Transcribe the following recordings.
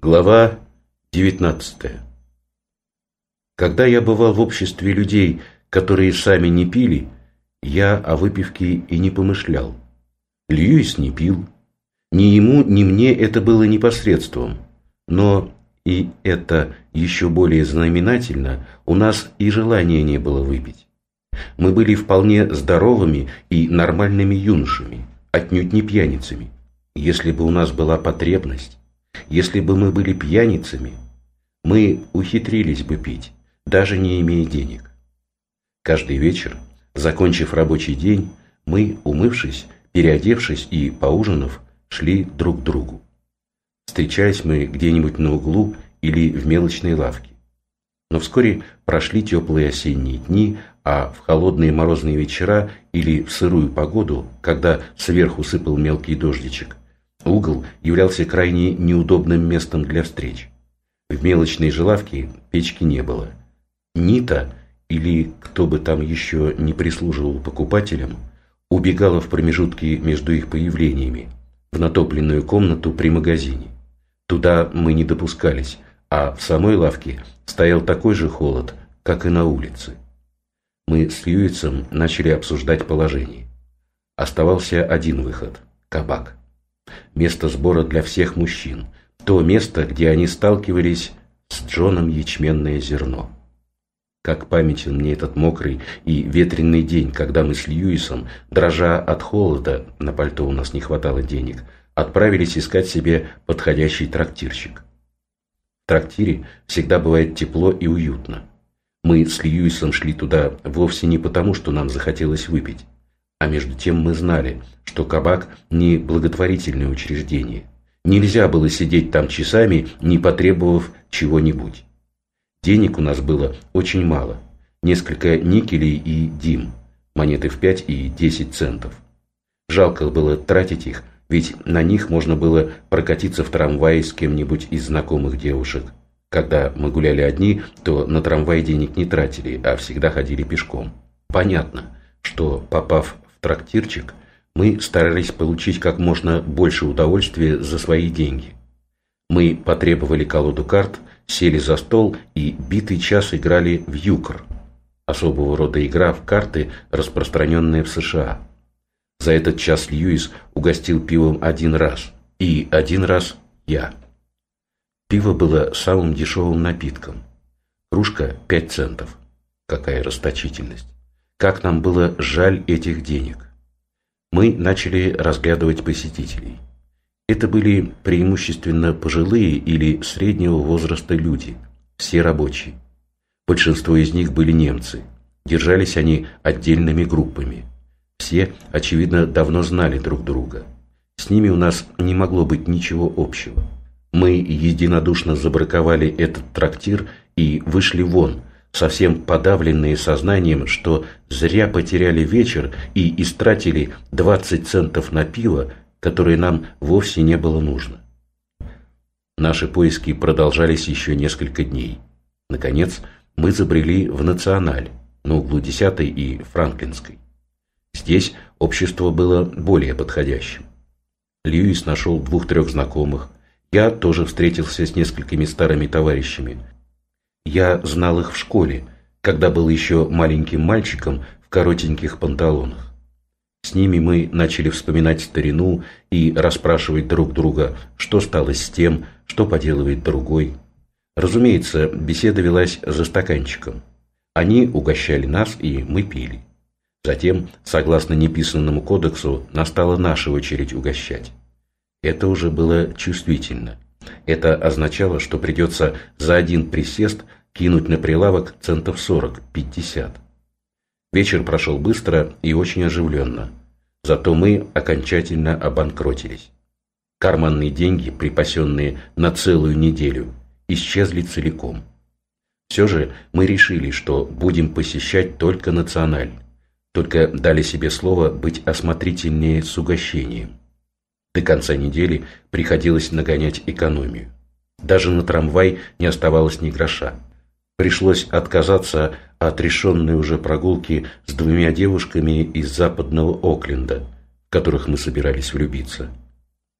Глава 19. Когда я бывал в обществе людей, которые сами не пили, я о выпивке и не помышлял. Льюис не пил. Ни ему, ни мне это было непосредством. Но, и это еще более знаменательно, у нас и желания не было выпить. Мы были вполне здоровыми и нормальными юношами, отнюдь не пьяницами. Если бы у нас была потребность, если бы мы были пьяницами, мы ухитрились бы пить, даже не имея денег. Каждый вечер, закончив рабочий день, мы, умывшись, переодевшись и поужинав, шли друг к другу. Встречались мы где-нибудь на углу или в мелочной лавке. Но вскоре прошли теплые осенние дни, а в холодные морозные вечера или в сырую погоду, когда сверху сыпал мелкий дождичек, угол являлся крайне неудобным местом для встреч. В мелочной же лавке печки не было. Нита, или кто бы там еще не прислуживал покупателям, убегала в промежутки между их появлениями, в натопленную комнату при магазине. Туда мы не допускались, а в самой лавке стоял такой же холод, как и на улице. Мы с Льюисом начали обсуждать положение. Оставался один выход – кабак. Место сбора для всех мужчин, то место, где они сталкивались с Джоном ячменное зерно. Как памятен мне этот мокрый и ветреный день, когда мы с Льюисом, дрожа от холода, на пальто у нас не хватало денег, отправились искать себе подходящий трактирщик. В трактире всегда бывает тепло и уютно. Мы с Льюисом шли туда вовсе не потому, что нам захотелось выпить, а между тем мы знали, что кабак не благотворительное учреждение. Нельзя было сидеть там часами, не потребовав чего-нибудь. Денег у нас было очень мало. Несколько никелей и дим, монеты в 5 и 10 центов. Жалко было тратить их, ведь на них можно было прокатиться в трамвае с кем-нибудь из знакомых девушек. Когда мы гуляли одни, то на трамвай денег не тратили, а всегда ходили пешком. Понятно, что, попав в трактирчик, мы старались получить как можно больше удовольствия за свои деньги. Мы потребовали колоду карт, сели за стол и битый час играли в юкр, особого рода игра в карты, распространенная в США. За этот час Льюис угостил пивом один раз, и один раз я. Пиво было самым дешевым напитком. Кружка 5 центов. Какая расточительность! Как нам было жаль этих денег! Мы начали разглядывать посетителей. Это были преимущественно пожилые или среднего возраста люди, все рабочие. Большинство из них были немцы. Держались они отдельными группами. Все, очевидно, давно знали друг друга. С ними у нас не могло быть ничего общего. Мы единодушно забраковали этот трактир и вышли вон, совсем подавленные сознанием, что зря потеряли вечер и истратили 20 центов на пиво, которое нам вовсе не было нужно. Наши поиски продолжались еще несколько дней. Наконец, мы забрели в Националь, на углу 10-й и Франклинской. Здесь общество было более подходящим. Льюис нашел 2-3 знакомых. Я тоже встретился с несколькими старыми товарищами. Я знал их в школе, когда был еще маленьким мальчиком в коротеньких панталонах. С ними мы начали вспоминать старину и расспрашивать друг друга, что стало с тем, что поделывает другой. Разумеется, беседа велась за стаканчиком. Они угощали нас, и мы пили. Затем, согласно неписанному кодексу, настала наша очередь угощать. Это уже было чувствительно. Это означало, что придется за один присест кинуть на прилавок центов 40-50. Вечер прошел быстро и очень оживленно. Зато мы окончательно обанкротились. Карманные деньги, припасенные на целую неделю, исчезли целиком. Все же мы решили, что будем посещать только Националь. Только дали себе слово быть осмотрительнее с угощением. До конца недели приходилось нагонять экономию. Даже на трамвай не оставалось ни гроша. Пришлось отказаться от решенной уже прогулки с 2 девушками из западного Окленда, в которых мы собирались влюбиться.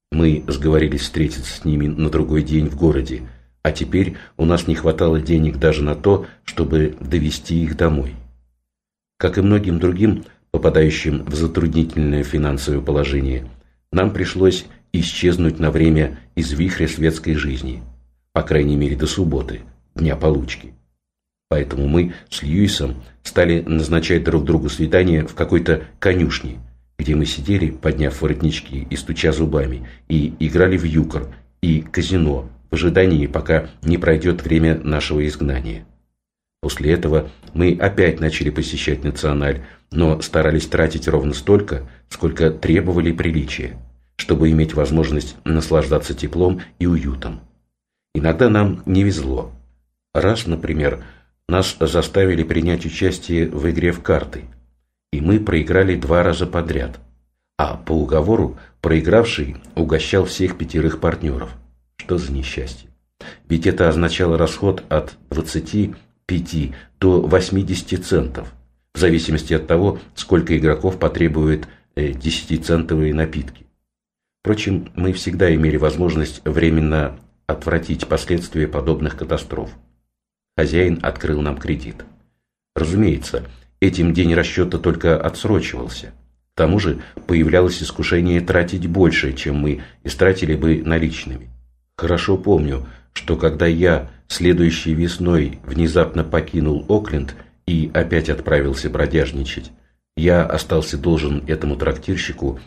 Мы сговорились встретиться с ними на другой день в городе, а теперь у нас не хватало денег даже на то, чтобы довести их домой. Как и многим другим, попадающим в затруднительное финансовое положение, нам пришлось исчезнуть на время из вихря светской жизни, по крайней мере до субботы, дня получки. Поэтому мы с Льюисом стали назначать друг другу свидания в какой-то конюшне, где мы сидели, подняв воротнички и стуча зубами, и играли в юкр и казино в ожидании, пока не пройдет время нашего изгнания. После этого мы опять начали посещать «Националь», но старались тратить ровно столько, сколько требовали приличия, чтобы иметь возможность наслаждаться теплом и уютом. Иногда нам не везло. Раз, например, нас заставили принять участие в игре в карты, и мы проиграли 2 раза подряд, а по уговору проигравший угощал всех 5 партнеров. Что за несчастье? Ведь это означало расход от 25 до 80 центов, в зависимости от того, сколько игроков потребует 10-центовые напитки. Впрочем, мы всегда имели возможность временно отвратить последствия подобных катастроф. Хозяин открыл нам кредит. Разумеется, этим день расчета только отсрочивался. К тому же появлялось искушение тратить больше, чем мы истратили бы наличными. Хорошо помню, что когда я следующей весной внезапно покинул Окленд и опять отправился бродяжничать, я остался должен этому трактирщику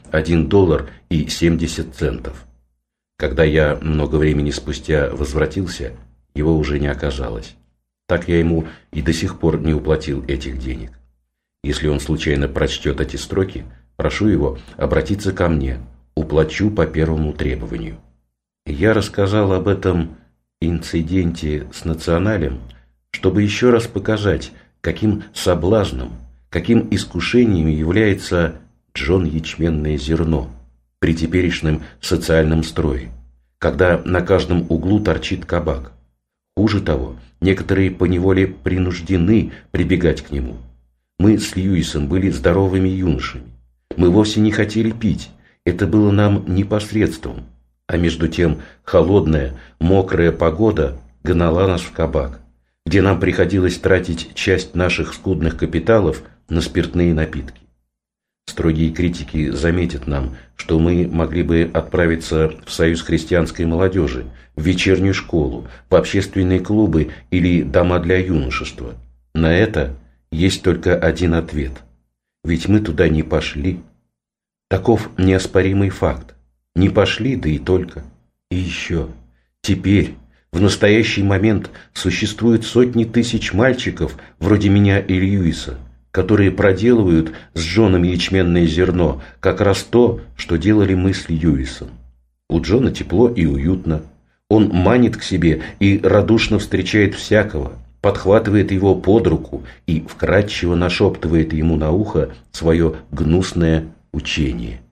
$1.70. Когда я много времени спустя возвратился, его уже не оказалось. Так я ему и до сих пор не уплатил этих денег. Если он случайно прочтет эти строки, прошу его обратиться ко мне, уплачу по первому требованию. Я рассказал об этом инциденте с «Националем», чтобы еще раз показать, каким соблазном, каким искушением является Джон ячменное зерно при теперешнем социальном строе, когда на каждом углу торчит кабак. Хуже того, некоторые поневоле принуждены прибегать к нему. Мы с Льюисом были здоровыми юношами. Мы вовсе не хотели пить, это было нам непосредством. А между тем холодная, мокрая погода гнала нас в кабак, где нам приходилось тратить часть наших скудных капиталов на спиртные напитки. Строгие критики заметят нам, что мы могли бы отправиться в Союз христианской молодежи, в вечернюю школу, в общественные клубы или дома для юношества. На это есть только один ответ. Ведь мы туда не пошли. Таков неоспоримый факт. Не пошли, да и только. И еще. Теперь, в настоящий момент, существуют сотни тысяч мальчиков, вроде меня и Льюиса, которые проделывают с Джоном ячменное зерно как раз то, что делали мы с Льюисом. У Джона тепло и уютно. Он манит к себе и радушно встречает всякого, подхватывает его под руку и вкратчиво нашептывает ему на ухо свое гнусное учение.